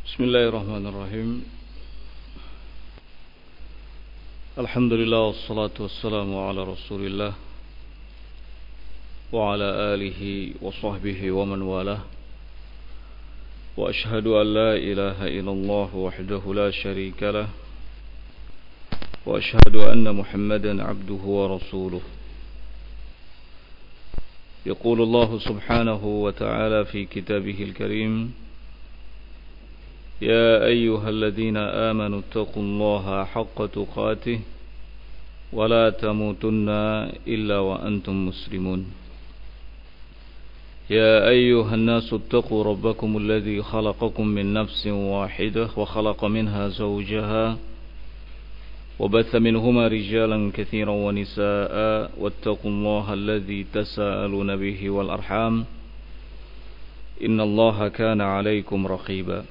Bismillahirrahmanirrahim. Alhamdulillah wassalatu wassalamu ala Rasulillah wa ala alihi wa sahbihi wa man walah. Wa ashhadu an la ilaha illallah wahdahu la sharika lah. Wa ashhadu anna Muhammadan abduhu wa rasuluh. Yaqulu Allah subhanahu wa ta'ala fi kitabihil karim: يا أيها الذين آمنوا اتقوا الله حق تقاته ولا تموتن إلا وأنتم مسلمون يا أيها الناس اتقوا ربكم الذي خلقكم من نفس واحدة وخلق منها زوجها وبث منهما رجالا كثيرا ونساء واتقوا الله الذي تساءلون به والأرحام إن الله كان عليكم رقيبا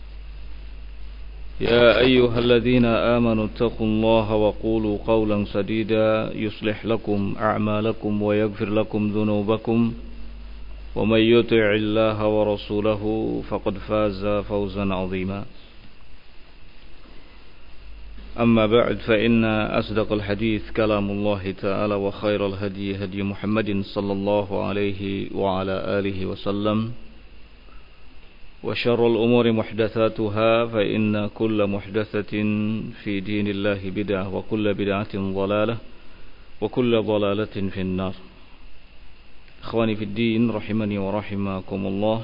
يا أيها الذين آمنوا اتقوا الله وقولوا قولا سديدا يصلح لكم أعمالكم ويغفر لكم ذنوبكم ومن يطع الله ورسوله فقد فاز فوزا عظيما أما بعد فإن أصدق الحديث كلام الله تعالى وخير الهدي هدي محمد صلى الله عليه وعلى آله وسلم وشر الأمور محدثاتها فإن كل محدثة في دين الله بدعة وكل بدعة ضلالة وكل ضلالة في النار. Ikhwani fi din rahimani wa rahimakumullah.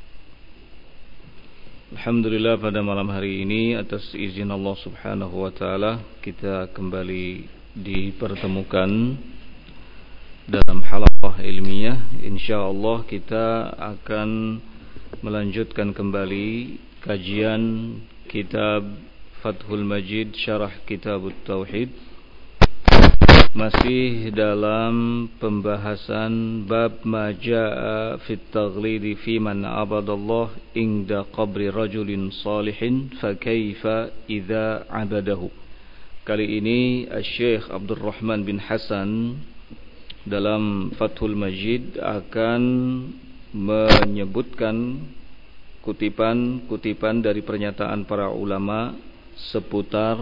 Alhamdulillah, pada malam hari ini atas izin Allah subhanahu wa ta'ala kita kembali dipertemukan dalam halaqah ilmiah. InsyaAllah kita akan melanjutkan kembali kajian kitab Fathul Majid Syarah Kitab Tauhid, masih dalam pembahasan bab ma jaa fit taghlidi fi man abadallah inda qabri rajulin salihin fa kaifa idza abadahu. Kali ini Syekh Abdul Rahman bin Hasan dalam Fathul Majid akan menyebutkan kutipan-kutipan dari pernyataan para ulama seputar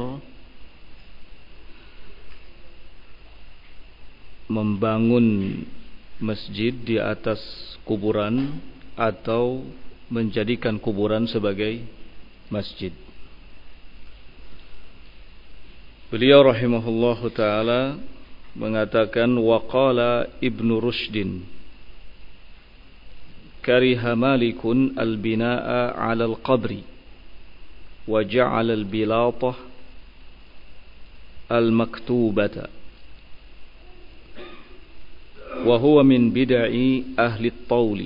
membangun masjid di atas kuburan atau menjadikan kuburan sebagai masjid. Beliau rahimahullahu ta'ala mengatakan, waqala Ibnu Rushdin kariha malikun al-bina'a 'ala al-qabri wa ja'ala al-bilatah al-maktubata wa huwa min bid'i ahli at-tawli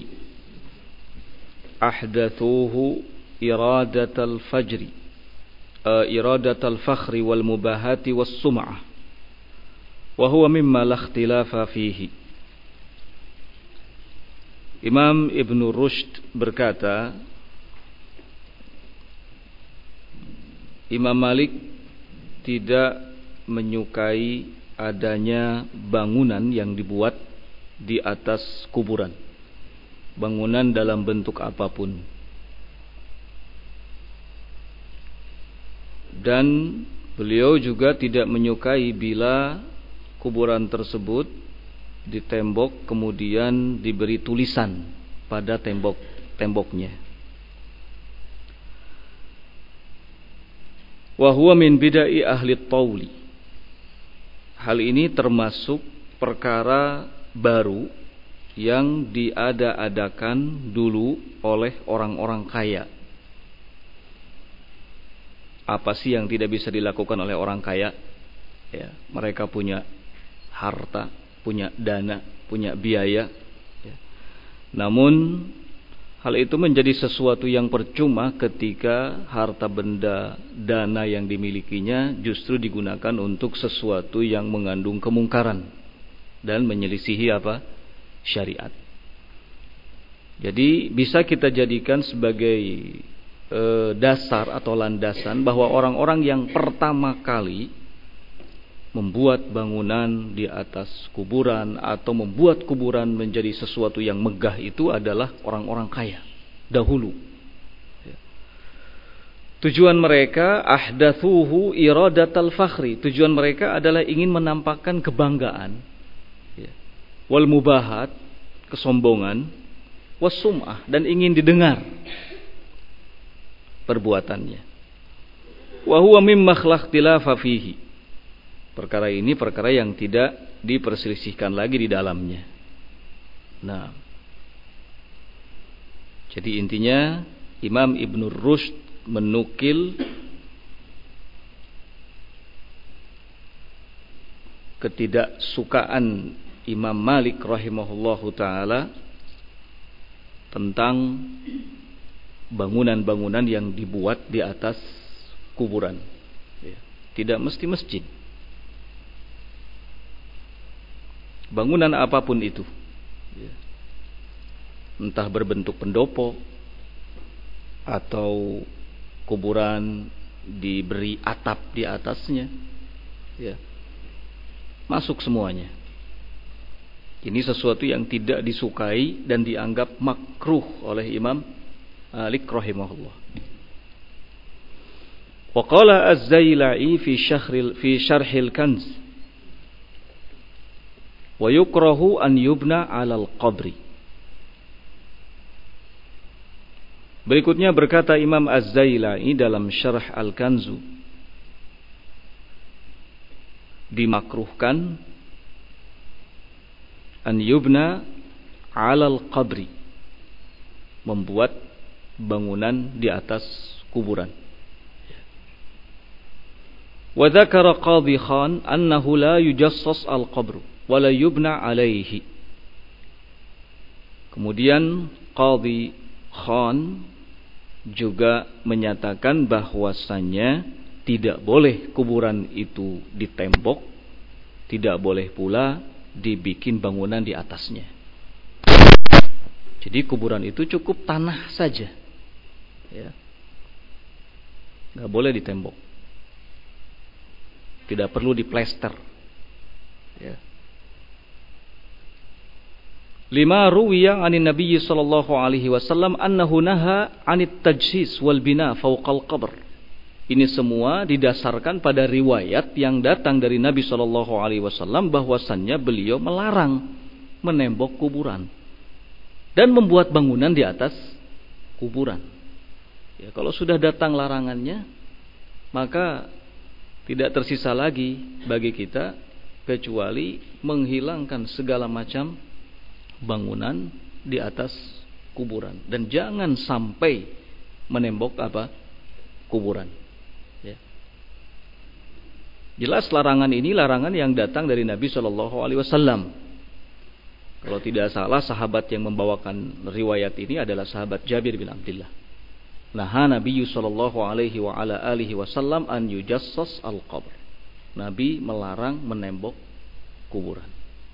ahdathuhu iradat al-fajri iradat al-fakhri wal mubahati was sum'ah wa huwa mimma la ikhtilafa fihi. Imam Ibn Rushd berkata, Imam Malik tidak menyukai adanya bangunan yang dibuat di atas kuburan, bangunan dalam bentuk apapun, dan beliau juga tidak menyukai bila kuburan tersebut ditembok kemudian diberi tulisan pada temboknya. Wa huwa min bidai ahli tawli. Hal ini termasuk perkara baru yang diada-adakan dulu oleh orang-orang kaya. Apa sih yang tidak bisa dilakukan oleh orang kaya? Ya, mereka punya harta, punya dana, punya biaya, ya. Namun hal itu menjadi sesuatu yang percuma ketika harta benda, dana yang dimilikinya justru digunakan untuk sesuatu yang mengandung kemungkaran dan menyelisihi apa? Syariat. Jadi bisa kita jadikan sebagai dasar atau landasan bahwa orang-orang yang pertama kali membuat bangunan di atas kuburan atau membuat kuburan menjadi sesuatu yang megah itu adalah orang-orang kaya dahulu. Tujuan mereka ahdathuhu iradatal fakhri. Tujuan mereka adalah ingin menampakkan kebanggaan, ya. Wal mubahat, kesombongan, wasum'ah, dan ingin didengar perbuatannya. Wa huwa mimma ikhtilafa fihi. Perkara ini perkara yang tidak diperselisihkan lagi di dalamnya. Nah, jadi intinya Imam Ibn Rushd menukil ketidaksukaan Imam Malik rahimahullahu taala tentang bangunan-bangunan yang dibuat di atas kuburan, ya. Tidak mesti masjid, bangunan apapun itu, ya. Entah berbentuk pendopo atau kuburan diberi atap di atasnya, ya, masuk semuanya. Ini sesuatu yang tidak disukai dan dianggap makruh oleh Imam Malik rahimahullah. Wa qala Az-Zailai fi Syarhil Kanz wa yukrahu an yubna 'alal qabri. Berikutnya berkata Imam Az-Zailai dalam Syarh Al-Kanzu, dimakruhkan an yubna 'alal qabri, membuat bangunan di atas kuburan. Wa dzakara Qadhi Khan annahu la yujassas al-qabru wa la yubna 'alaihi. Kemudian Qadhi Khan juga menyatakan bahwasannya tidak boleh kuburan itu ditembok, tidak boleh pula dibikin bangunan di atasnya. Jadi kuburan itu cukup tanah saja, ya, nggak boleh ditembok, tidak perlu diplester, ya. Lima ruwiya anin Nabi sallallahu alaihi wasallam annahu naha 'anit tajsis wal bina fawqal qabr. Ini semua didasarkan pada riwayat yang datang dari Nabi sallallahu alaihi wasallam bahwasannya beliau melarang menembok kuburan dan membuat bangunan di atas kuburan. Ya, kalau sudah datang larangannya, maka tidak tersisa lagi bagi kita kecuali menghilangkan segala macam bangunan di atas kuburan, dan jangan sampai menembok kuburan, ya. Jelas larangan ini larangan yang datang dari Nabi Shallallahu Alaihi Wasallam. Kalau tidak salah, sahabat yang membawakan riwayat ini adalah sahabat Jabir bin Abdullah. Naha Nabi Shallallahu Alaihi Wasallam an yujassas al-qabr. Nabi melarang menembok kuburan.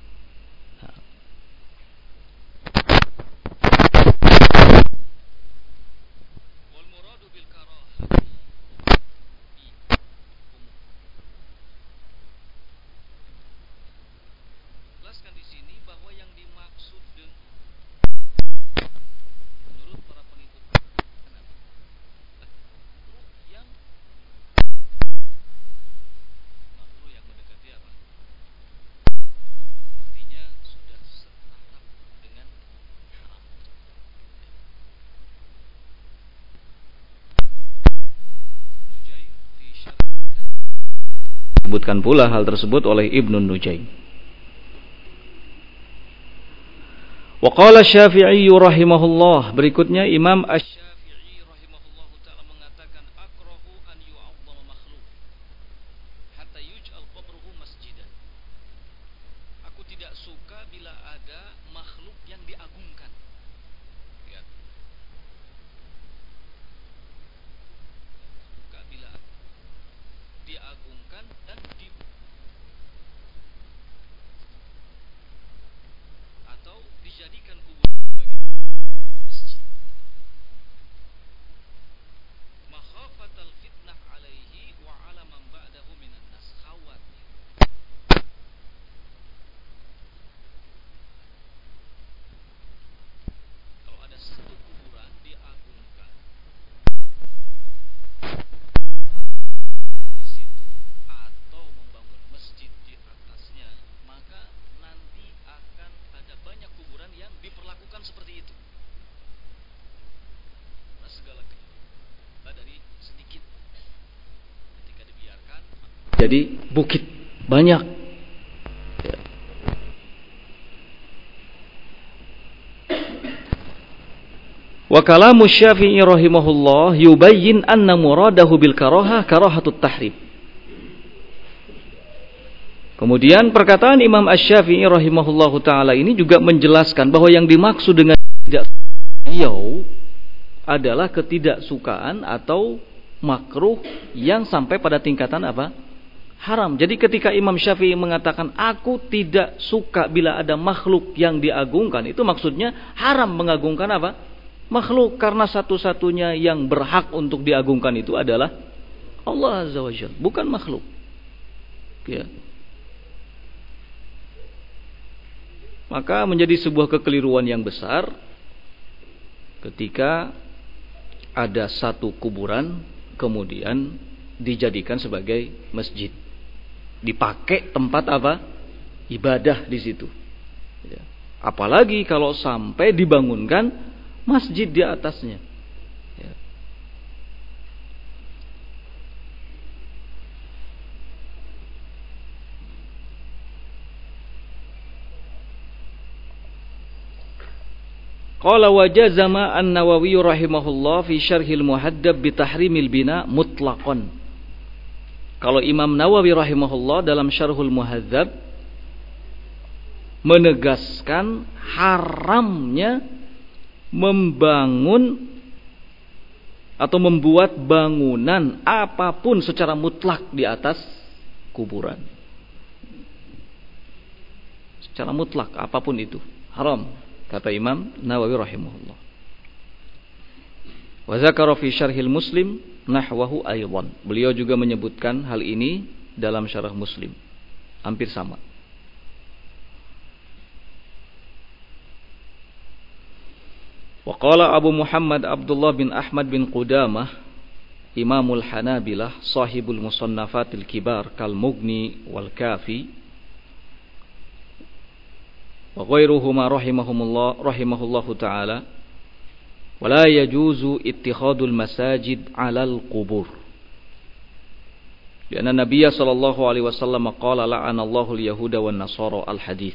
Disebutkan pula hal tersebut oleh Ibnu Nujaym. Wa qala Syafi'i rahimahullah, berikutnya Imam Asy-Syafi'i rahimahullah taala mengatakan akrahu an yu'azzama makhluk hatta yuj'al qabruhu masjidan. Aku tidak suka bila ada makhluk yang diagungkan. Lihat. Suka bila diagungkan dan atau dijadikan kuburan sebagai masjid. jadi bukit banyak. Ya. Wa kalamu Syafi'i rahimahullah yubayyin anna muradahu bil karaha karahatut tahrim. Kemudian perkataan Imam Asy-Syafi'i rahimahullahu taala ini juga menjelaskan bahwa yang dimaksud dengan tidak beliau adalah ketidaksukaan atau makruh yang sampai pada tingkatan apa? Haram. Jadi ketika Imam Syafi'i mengatakan aku tidak suka bila ada makhluk yang diagungkan, itu maksudnya haram mengagungkan apa? Makhluk, karena satu-satunya yang berhak untuk diagungkan itu adalah Allah Azza wa Jalla, bukan makhluk. Ya. Maka menjadi sebuah kekeliruan yang besar ketika ada satu kuburan kemudian dijadikan sebagai masjid, dipakai tempat apa? Ibadah di situ. Ya. Apalagi kalau sampai dibangunkan masjid di atasnya. Ya. Qala wa jazama an-Nawawi rahimahullah fi syarhil muhaddab bi tahrimil bina mutlaqan. Kalau Imam Nawawi rahimahullah dalam syarhul muhadzab menegaskan haramnya membangun atau membuat bangunan apapun secara mutlak di atas kuburan. Secara mutlak apapun itu haram, kata Imam Nawawi rahimahullah. Wa dzakara fi syarhil Muslim nahwahu aidan. Beliau juga menyebutkan hal ini dalam syarah Muslim. Hampir sama. Wa qala Abu Muhammad Abdullah bin Ahmad bin Qudamah Imamul Hanabilah sahibul musannafatil kibar kal Mughni wal Kafi wa ghairuhuma rahimahullahu ta'ala wa la yajuzu ittikhadul masajid 'alal qubur lianna Nabiy sallallahu alaihi wasallam qala la'anallahu al-yahuda wan nasara al-hadits.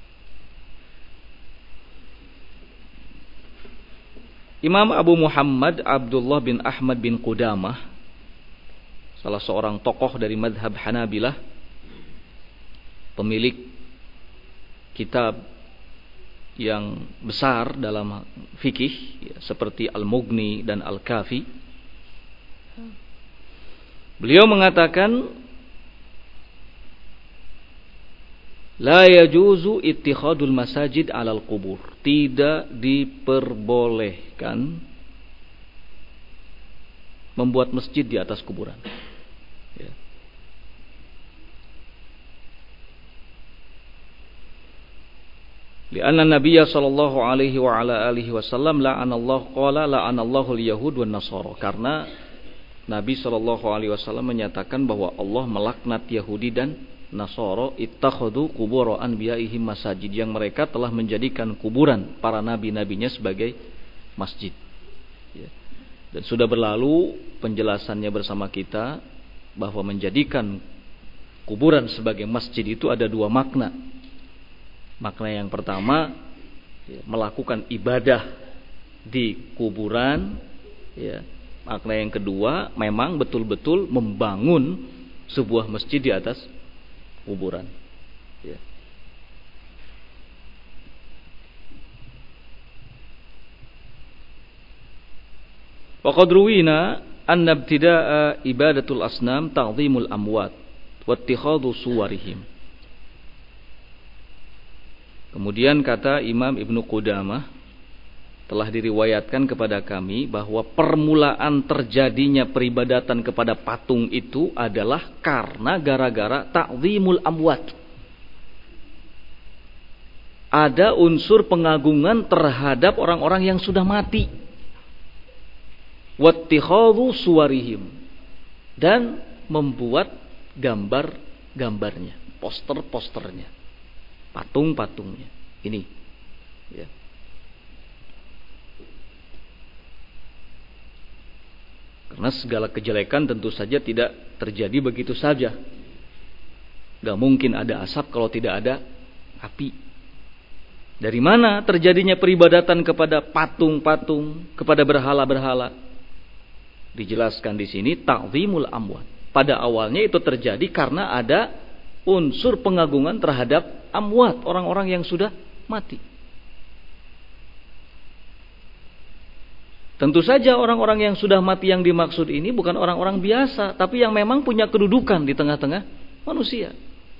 Imam Abu Muhammad Abdullah bin Ahmad bin Qudamah, salah seorang tokoh dari madhab Hanabilah, pemilik kitab yang besar dalam fikih ya, seperti Al-Mughni dan Al-Kafi. Beliau mengatakan la yajuzu ittikhadul masajid 'alal qubur. Tidak diperbolehkan membuat masjid di atas kuburan. Ya. Lianna Nabiy sallallahu alaihi wa ala alihi wasallam la'anallahu qala la'anallahu al-yahud wan nasara. Karena Nabi sallallahu alaihi wasallam menyatakan bahwa Allah melaknat Yahudi dan Nasara ittakhadhu qubur anbiya'ihim masajid, yang mereka telah menjadikan kuburan para nabi-nabinya sebagai masjid. Ya. Dan sudah berlalu penjelasannya bersama kita bahwa menjadikan kuburan sebagai masjid itu ada dua makna. Makna yang pertama ya, melakukan ibadah di kuburan. Ya. Makna yang kedua memang betul-betul membangun sebuah masjid di atas kuburan. Ya. Wa qad ruwina anna ibtida'a ibadatul asnam ta'dhimul amwat wa ittikhadhu suwarihim. Kemudian kata Imam Ibnu Qudamah, telah diriwayatkan kepada kami bahwa permulaan terjadinya peribadatan kepada patung itu adalah karena gara-gara ta'zimul amwat. Ada unsur pengagungan terhadap orang-orang yang sudah mati. Wattikhadhu suwarihim, dan membuat gambar-gambarnya, poster-posternya, patung-patungnya. Ini ya. Karena segala kejelekan tentu saja tidak terjadi begitu saja. Gak mungkin ada asap kalau tidak ada api. Dari mana terjadinya peribadatan kepada patung-patung, kepada berhala-berhala? Dijelaskan di sini ta'zimul amwat. Pada awalnya itu terjadi karena ada unsur pengagungan terhadap amwat, orang-orang yang sudah mati. Tentu saja orang-orang yang sudah mati yang dimaksud ini bukan orang-orang biasa, tapi yang memang punya kedudukan di tengah-tengah manusia.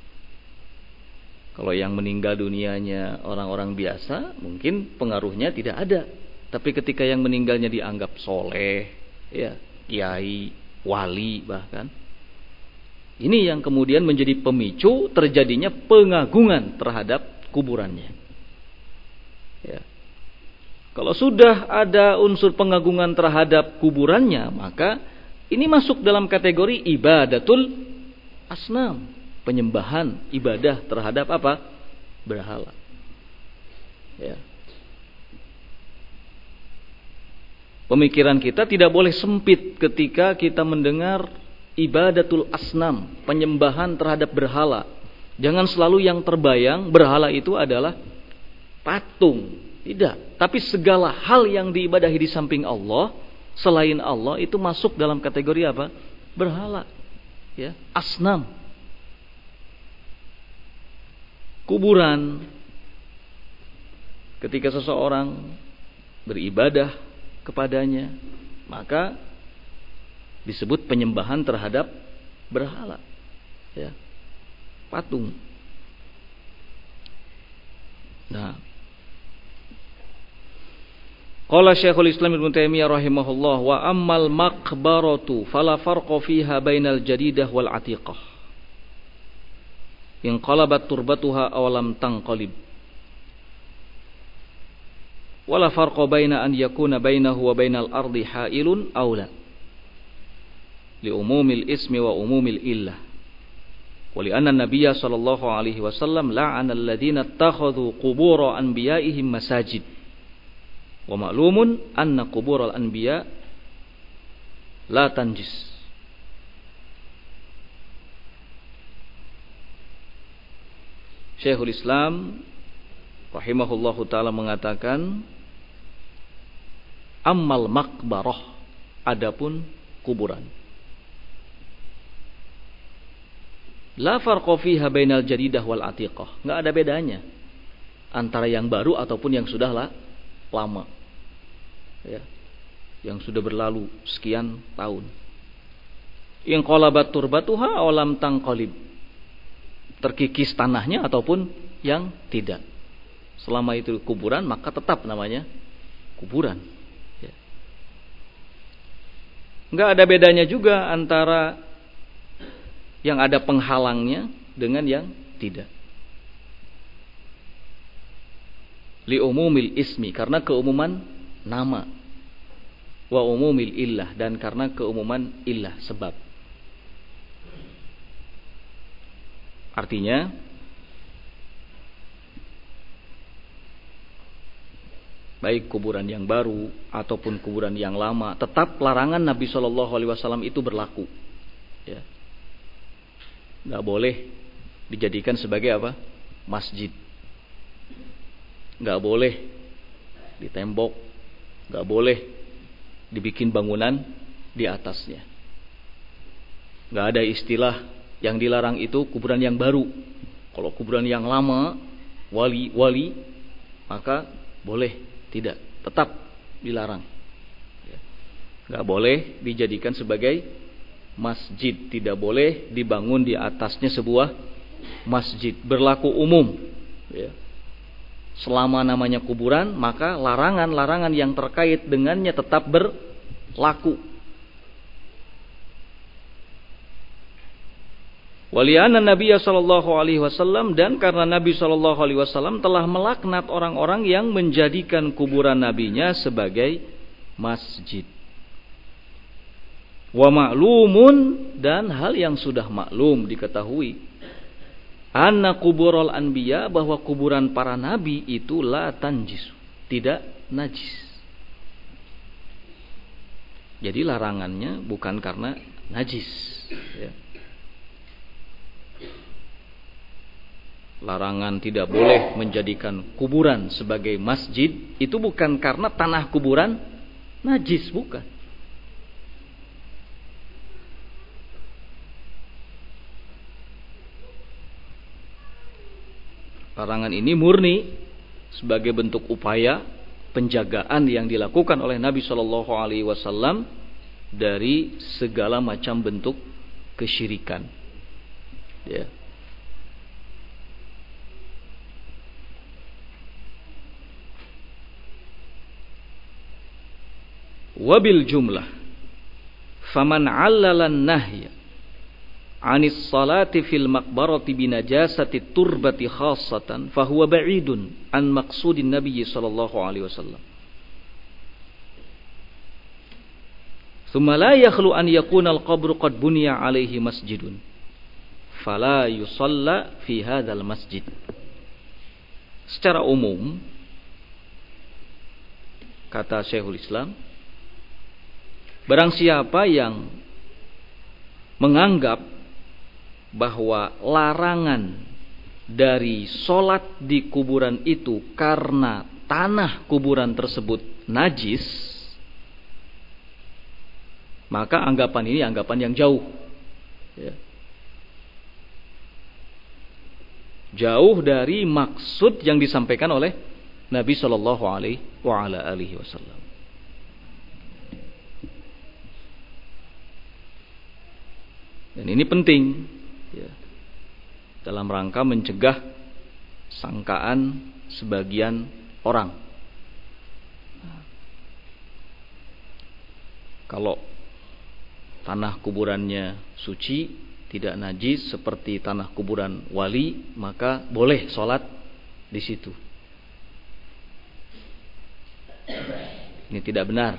Kalau yang meninggal dunianya orang-orang biasa, mungkin pengaruhnya tidak ada. Tapi ketika yang meninggalnya dianggap soleh, ya, kiai, wali bahkan, ini yang kemudian menjadi pemicu terjadinya pengagungan terhadap kuburannya. Ya. Kalau sudah ada unsur pengagungan terhadap kuburannya, maka ini masuk dalam kategori ibadatul asnam, penyembahan, ibadah terhadap apa? Berhala. Ya. Pemikiran kita tidak boleh sempit ketika kita mendengar ibadatul asnam, penyembahan terhadap berhala. Jangan selalu yang terbayang berhala itu adalah patung. Tidak, tapi segala hal yang diibadahi di samping Allah, selain Allah, itu masuk dalam kategori apa? Berhala. Ya, asnam. Kuburan. Ketika seseorang beribadah kepadanya, maka disebut penyembahan terhadap berhala. Ya. Patung. Nah, qala Syekhul Islam Ibnu Taimiyah rahimahullah, wa ammal maqbaratu fala farqa fiha bainal jadidah wal atiqah. In qalabat turbatuha aw lam tanqalib. Wala farqa baina an yakuna bainahu wa bainal ardi hailun aw la. Li umumil ismi wa umumil illah. Wa li anna an-nabiyya sallallahu alaihi wasallam la'ana alladziina ittakhadhu qubur anbiya'ihim masajid. Wa ma'lumun anna qubural anbiya la tanjis. Syekhul Islam rahimahullahu taala mengatakan, ammal maqbarah, adapun kuburan, la farqa fiha bainal jadidah wal atiqah, enggak ada bedanya antara yang baru ataupun yang sudah lama, ya, yang sudah berlalu sekian tahun. In qalabat turbatuha aw lam tanqalib, terkikis tanahnya ataupun yang tidak, selama itu kuburan maka tetap namanya kuburan. Ya. Enggak ada bedanya juga antara yang ada penghalangnya dengan yang tidak. Li umumil ismi, karena keumuman nama, wa umumil illah, dan karena keumuman illah, sebab. Artinya baik kuburan yang baru ataupun kuburan yang lama, tetap larangan Nabi Shallallahu Alaihi Wasallam itu berlaku. Ya. Nggak boleh dijadikan sebagai apa? Masjid. Nggak boleh ditembok, nggak boleh dibikin bangunan di atasnya. Nggak ada istilah yang dilarang itu kuburan yang baru. Kalau kuburan yang lama, wali, maka boleh, tidak, tetap dilarang. Nggak boleh dijadikan sebagai masjid, tidak boleh dibangun di atasnya sebuah masjid. Berlaku umum. Ya. Selama namanya kuburan, maka larangan-larangan yang terkait dengannya tetap berlaku. Waliana Nabi sallallahu alaihi wasallam, dan karena Nabi sallallahu alaihi wasallam telah melaknat orang-orang yang menjadikan kuburan nabinya sebagai masjid. Wa ma'lumun, dan hal yang sudah maklum diketahui, anna kuburul anbiya, bahwa kuburan para nabi itu la tanjis, tidak najis. Jadi larangannya bukan karena najis, ya. larangan tidak boleh menjadikan kuburan sebagai masjid itu bukan karena tanah kuburan najis, bukan. Larangan ini murni sebagai bentuk upaya penjagaan yang dilakukan oleh Nabi Shallallahu Alaihi Wasallam dari segala macam bentuk kesyirikan. Ya. Wabil jumlah, faman 'allala an-nahya 'anis salati fil maqbarati binajasati turbati khassatan fahuwa ba'idun an maqsudin Nabi sallallahu alaihi wasallam. Thumma la yakhlu an yakuna al-qabru qad buniya 'alaihi masjidun fala yusalla fi hadzal masjid. Secara umum kata Syekhul Islam, barang siapa yang menganggap bahwa larangan dari sholat di kuburan itu karena tanah kuburan tersebut najis, maka anggapan ini anggapan yang jauh, ya. Jauh dari maksud yang disampaikan oleh Nabi Shallallahu Alaihi Wasallam. Dan ini penting, ya, dalam rangka mencegah sangkaan sebagian orang. Kalau tanah kuburannya suci, tidak najis seperti tanah kuburan wali, maka boleh sholat di situ. Ini tidak benar.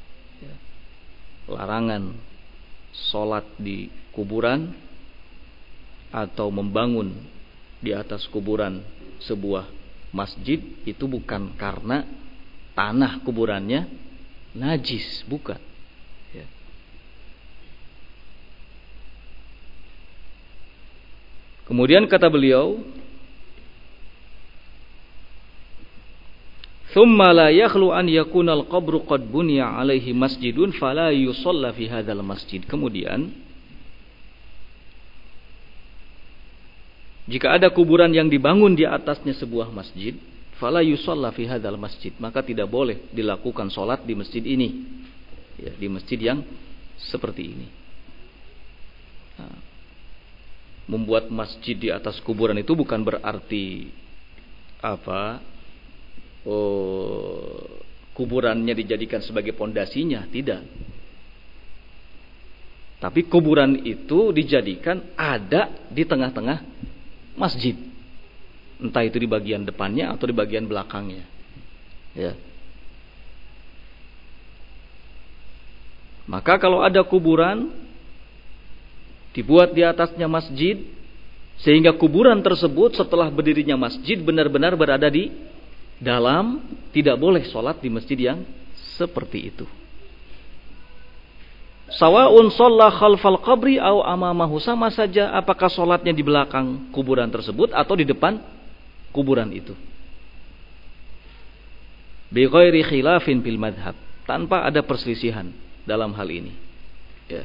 Larangan sholat di kuburan atau membangun di atas kuburan sebuah masjid itu bukan karena tanah kuburannya najis, bukan. Ya. Kemudian kata beliau, thumma la yakhlu an yakuna al-qabru qad buniya alaihi masjidun fala yusalla fi hadzal masjid. Kemudian jika ada kuburan yang dibangun di atasnya sebuah masjid, fala yusalla fi hadzal masjid, maka tidak boleh dilakukan salat di masjid ini. Ya, di masjid yang seperti ini. Nah, membuat masjid di atas kuburan itu bukan berarti kuburannya dijadikan sebagai pondasinya, tidak. Tapi kuburan itu dijadikan ada di tengah-tengah masjid, entah itu di bagian depannya atau di bagian belakangnya, ya. Maka kalau ada kuburan dibuat di atasnya masjid, sehingga kuburan tersebut setelah berdirinya masjid benar-benar berada di dalam, tidak boleh sholat di masjid yang seperti itu. Sawa'un shalla khalfal qabri au amamahu, sama saja apakah sholatnya di belakang kuburan tersebut atau di depan kuburan itu. Bi ghairi khilafin fil madhab, tanpa ada perselisihan dalam hal ini. Ya.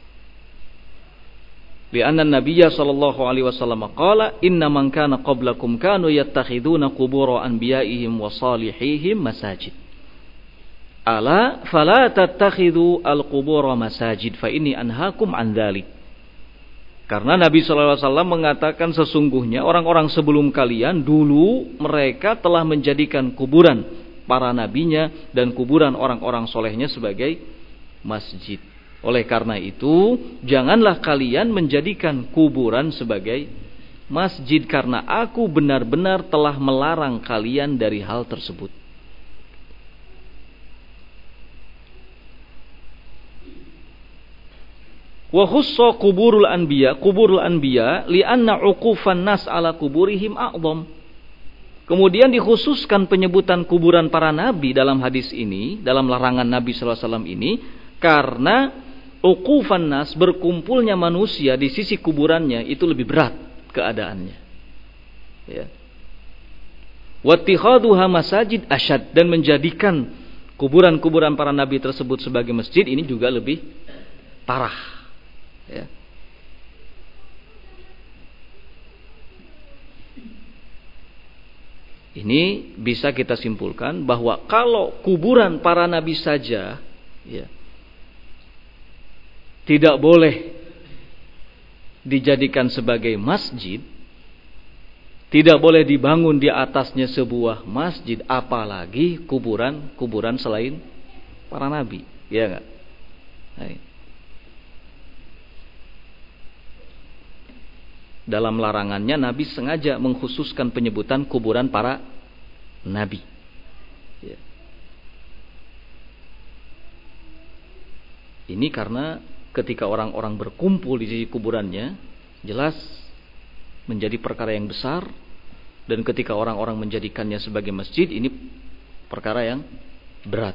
Li'anna Nabiyya sallallahu alaihi wasallam qala inna man kana qablakum kanu yattakhiduna qubur anbiya'ihim wa salihihim masajid. Ala fala tattakhidhu al-qubur masajid fa inni anhaakum an dzalik. Karena Nabi sallallahu alaihi wasallam mengatakan sesungguhnya orang-orang sebelum kalian dulu mereka telah menjadikan kuburan para nabinya dan kuburan orang-orang solehnya sebagai masjid. Oleh karena itu, janganlah kalian menjadikan kuburan sebagai masjid, karena aku benar-benar telah melarang kalian dari hal tersebut. Wa khussa kuburul anbiya li'anna 'uqufan nas 'ala kuburihim a'dham. Kemudian dikhususkan penyebutan kuburan para nabi dalam hadis ini, dalam larangan Nabi sallallahu alaihi wasallam ini, karena uqufan nas, berkumpulnya manusia di sisi kuburannya itu lebih berat keadaannya. Ya. Wattikhaduha masajid asyad, dan menjadikan kuburan-kuburan para nabi tersebut sebagai masjid ini juga lebih parah. Ya. Ini bisa kita simpulkan bahwa kalau kuburan para nabi saja, ya, tidak boleh dijadikan sebagai masjid, tidak boleh dibangun di atasnya sebuah masjid, apalagi kuburan selain para nabi, ya enggak? Dalam larangannya Nabi sengaja mengkhususkan penyebutan kuburan para nabi. Ya. Ini karena ketika orang-orang berkumpul di sisi kuburannya, jelas menjadi perkara yang besar, dan ketika orang-orang menjadikannya sebagai masjid, ini perkara yang berat.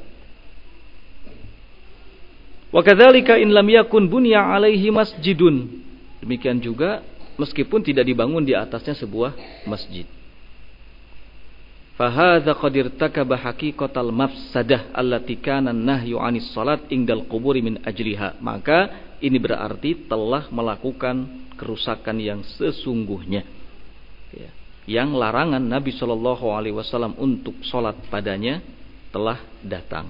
Wa kadzalika in lam yakun bunya alaihi masjidun. Demikian juga meskipun tidak dibangun di atasnya sebuah masjid. Fa hadza qad irtakaba haqiqatal mafsadah allati kana an-nahyu 'anis salat indal quburi min ajliha. Maka ini berarti telah melakukan kerusakan yang sesungguhnya. Ya. Yang larangan Nabi sallallahu alaihi wasallam untuk salat padanya telah datang.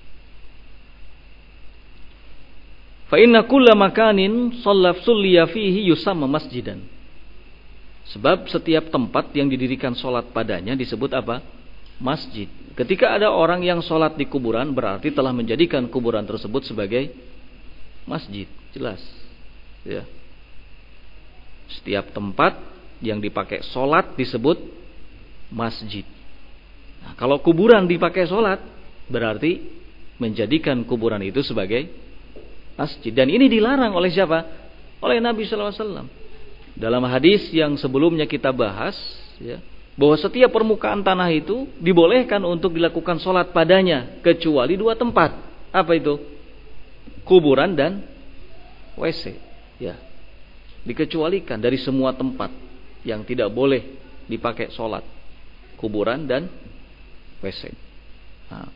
Fa inna kulla makanin sulliya fihi yusamma masjidan. Sebab setiap tempat yang didirikan salat padanya disebut apa? Masjid. Ketika ada orang yang salat di kuburan, berarti telah menjadikan kuburan tersebut sebagai masjid, jelas. Ya. Setiap tempat yang dipakai salat disebut masjid. Nah, kalau kuburan dipakai salat, berarti menjadikan kuburan itu sebagai masjid. Dan ini dilarang oleh siapa? Oleh Nabi sallallahu alaihi wasallam. Dalam hadis yang sebelumnya kita bahas, ya, bahwa setiap permukaan tanah itu dibolehkan untuk dilakukan sholat padanya, kecuali dua tempat. Apa itu? Kuburan dan WC. Ya, dikecualikan dari semua tempat yang tidak boleh dipakai sholat: kuburan dan WC. Nah,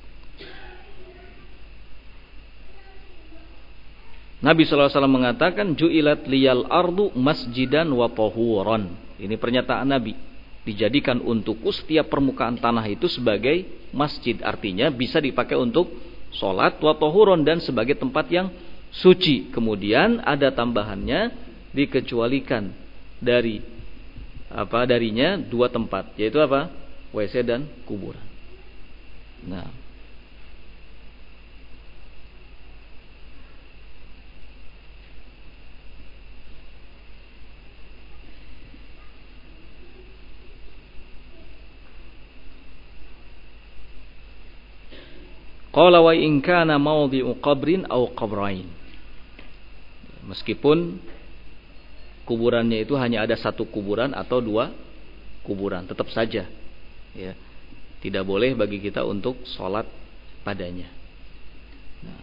Nabi SAW mengatakan ju'ilat liyal ardu masjidan wa tahuran. Ini pernyataan Nabi. Dijadikan untukku setiap permukaan tanah itu sebagai masjid. Artinya bisa dipakai untuk sholat wa tahuran, dan sebagai tempat yang suci. Kemudian ada tambahannya, dikecualikan darinya dua tempat, yaitu apa? WC dan kuburan. Nah, qala wa in kana mawdi'u qabrin aw qabrain. Meskipun kuburannya itu hanya ada satu kuburan atau dua kuburan, tetap saja, ya, tidak boleh bagi kita untuk sholat padanya. Nah.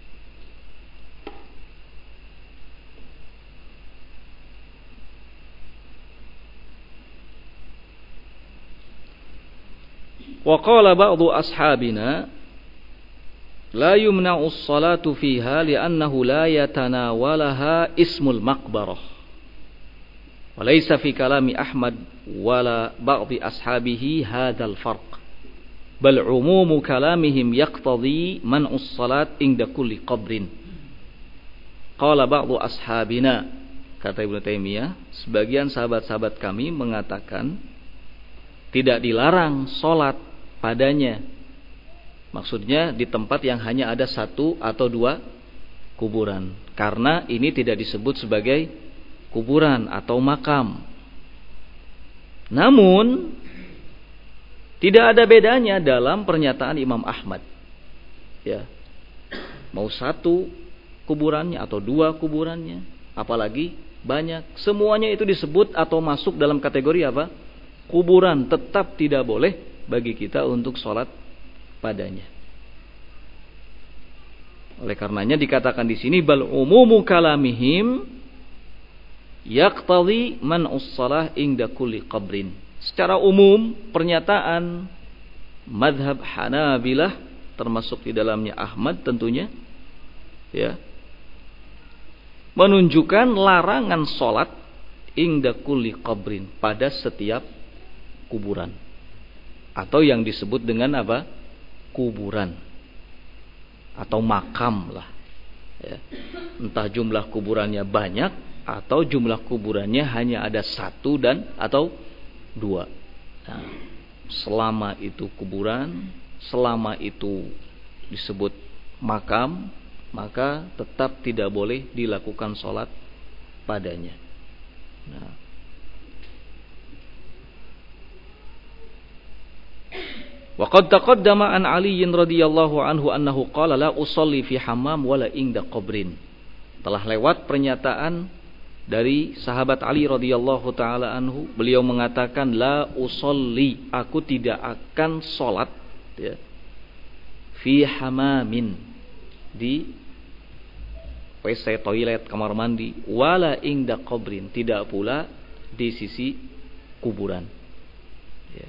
Wa qala ba'du ashabina la yumna'u as-salatu fiha li'annahu la yatanawalaha ismul maqbarah. Wa laysa fi kalami Ahmad wala ba'di ashabihi hadzal farq. Bal umumu kalamihim yaqtadi man'u as-salat inda kulli qabrin. Qala ba'du ashabina, kata Ibnu Taimiyah, sebagian sahabat-sahabat kami mengatakan tidak dilarang salat padanya. Maksudnya di tempat yang hanya ada satu atau dua kuburan, karena ini tidak disebut sebagai kuburan atau makam. Namun tidak ada bedanya dalam pernyataan Imam Ahmad. Ya, mau satu kuburannya atau dua kuburannya, apalagi banyak, semuanya itu disebut atau masuk dalam kategori apa? Kuburan. Tetap tidak boleh bagi kita untuk sholat padanya. Oleh karenanya dikatakan di sini bal umumu kalamihim, yaqtadhi man'us shalah inda kulli qabrin. Secara umum pernyataan mazhab Hanabilah termasuk di dalamnya Ahmad tentunya ya, menunjukkan larangan salat inda kulli qabrin, pada setiap kuburan, atau yang disebut dengan apa? Kuburan atau makam lah ya. Entah jumlah kuburannya banyak atau jumlah kuburannya hanya ada satu dan atau dua. Nah, selama itu kuburan, selama itu disebut makam, maka tetap tidak boleh dilakukan sholat padanya. Nah, wa qad taqaddama an Ali radhiyallahu anhu annahu qala la usalli fi hammam wala inda qabrin. Telah lewat pernyataan dari sahabat Ali radhiyallahu taala anhu, beliau mengatakan la usalli, aku tidak akan salat ya, fi hamamin, di WC, toilet, kamar mandi, wala inda qabrin, tidak pula di sisi kuburan ya.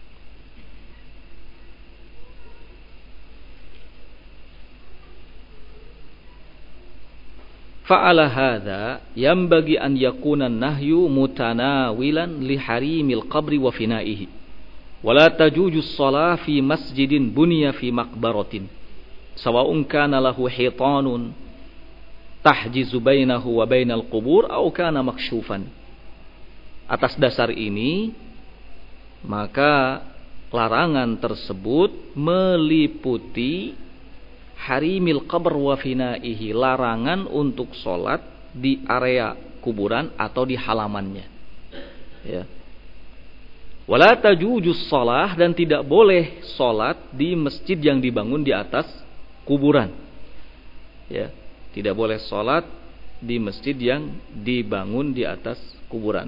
Fa'ala hadza yanbaghi an yakuna an-nahyu mutanawilan li harimil qabri wa fina'ihi wa la tajuju as-shalah fi masjidin bunya fi maqbaratin sawa'un kana lahu hitanun tahjizu bainahu wa bainal qubur aw kana maksyufan. Atas dasar ini maka larangan tersebut meliputi harimil qabr wa finaihi, larangan untuk sholat di area kuburan atau di halamannya ya. Wala tajujus shalah, dan tidak boleh sholat di masjid yang dibangun di atas kuburan ya. Tidak boleh sholat di masjid yang dibangun di atas kuburan,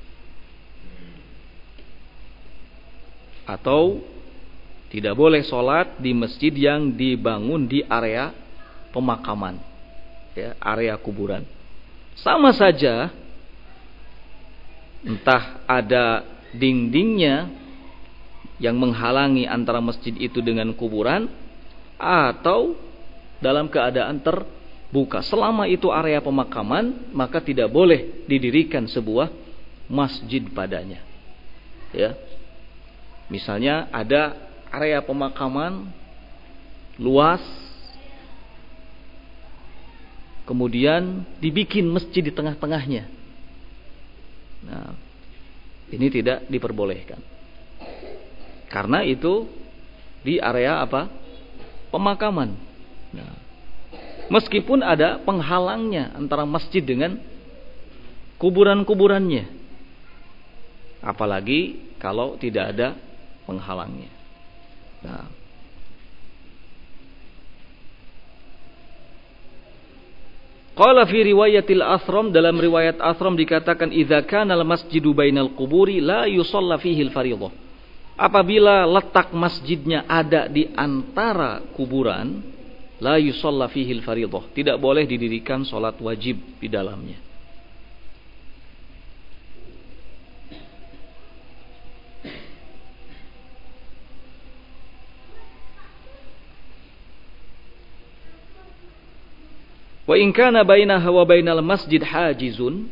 atau tidak boleh sholat di masjid yang dibangun di area pemakaman ya, area kuburan. Sama saja, entah ada dindingnya yang menghalangi antara masjid itu dengan kuburan, atau dalam keadaan terbuka. Selama itu area pemakaman, maka tidak boleh didirikan sebuah masjid padanya ya. Misalnya ada area pemakaman luas, kemudian dibikin masjid di tengah-tengahnya. Nah, ini tidak diperbolehkan, karena itu di area apa? Pemakaman. Nah, meskipun ada penghalangnya antara masjid dengan kuburan-kuburannya, apalagi kalau tidak ada penghalangnya. Nah, qala fi riwayatil Athram, dalam riwayat Athram dikatakan idza kana al masjidu bainal quburi la yusalla fihi al fardhah. Apabila letak masjidnya ada di antara kuburan, la yusalla fihi al fardhah, tidak boleh didirikan salat wajib di dalamnya. Wa in kana bainaha wa bainal masjid hajizun,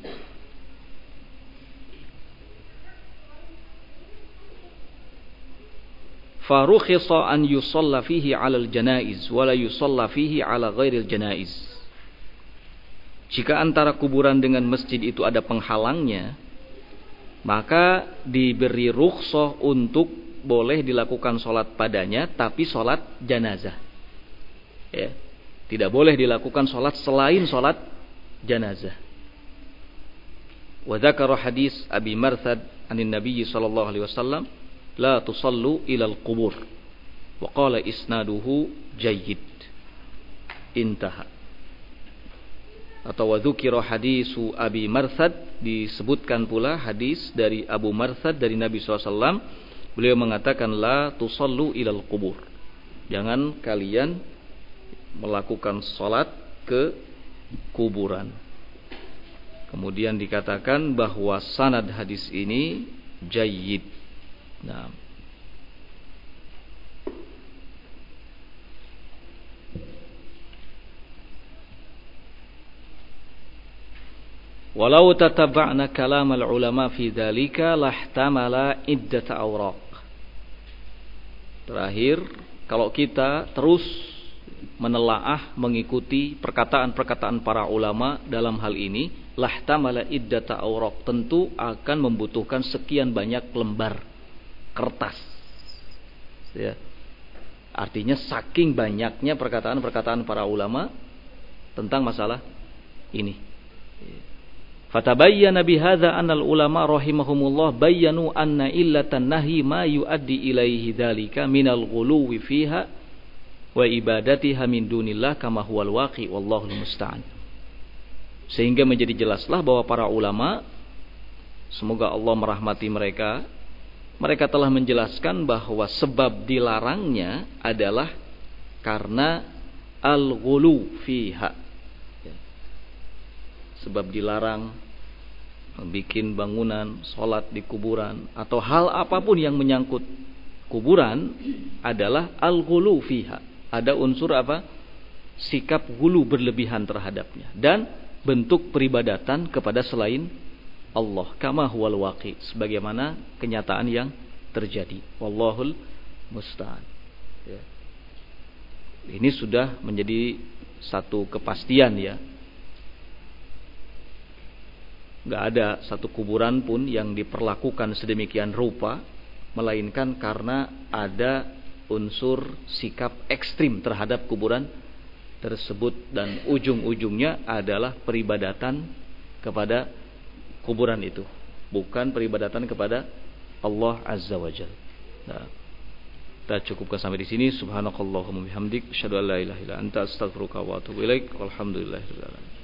farukhisa an yusalla fihi 'alal janaiz wa la yusalla fihi 'ala ghairil janaiz. Jika antara kuburan dengan masjid itu ada penghalangnya, maka diberi rukhsah untuk boleh dilakukan salat padanya, tapi salat janazah ya. Tidak boleh dilakukan salat selain salat janazah. Wa dzakara hadis Abi Marthad anin Nabi sallallahu alaihi wasallam la tusallu ilal qubur wa qala isnaduhu jayyid. Intaha. Atau wa dzukira hadisu Abi Marthad, disebutkan pula hadis dari Abu Marthad dari Nabi sallallahu alaihi wasallam, beliau mengatakan la tusallu ilal qubur, jangan kalian melakukan salat ke kuburan. Kemudian dikatakan bahwa sanad hadis ini jayyid. Nah, walau tataba'na kalam al-ulama fi dzalika lahtamala iddat awraq. Terakhir, kalau kita terus menelaah, mengikuti perkataan-perkataan para ulama dalam hal ini, lahtamala iddata awraq, tentu akan membutuhkan sekian banyak lembar kertas. Ya. Artinya saking banyaknya perkataan-perkataan para ulama tentang masalah ini. Fatabayyana bihadza annal ulama rahimahumullah bayyanu anna illatan nahyi ma yuaddi ilaihi dzalika minal ghuluwi fiha wa ibadatiha min dunillah kama huwal waqi wallahul musta'an. Sehingga menjadi jelaslah bahwa para ulama, semoga Allah merahmati mereka, mereka telah menjelaskan bahwa sebab dilarangnya adalah karena al-ghulu fiha. Sebab dilarang membuat bangunan, sholat di kuburan, atau hal apapun yang menyangkut kuburan adalah al-ghulu fiha. Ada unsur apa? Sikap ghulu, berlebihan terhadapnya, dan bentuk peribadatan kepada selain Allah, kama huwal waqi, sebagaimana kenyataan yang terjadi. Wallahul musta'an. Ya. Ini sudah menjadi satu kepastian, ya. Gak ada satu kuburan pun yang diperlakukan sedemikian rupa, melainkan karena ada unsur sikap ekstrim terhadap kuburan tersebut, dan ujung-ujungnya adalah peribadatan kepada kuburan itu, bukan peribadatan kepada Allah Azza wa Jalla. Nah, kita cukupkan sampai di sini. Subhanakallahumma bihamdik, asyhadu an la ilaha illa anta, astaghfiruka wa atubu ilaik. Walhamdulillahirabbil alamin.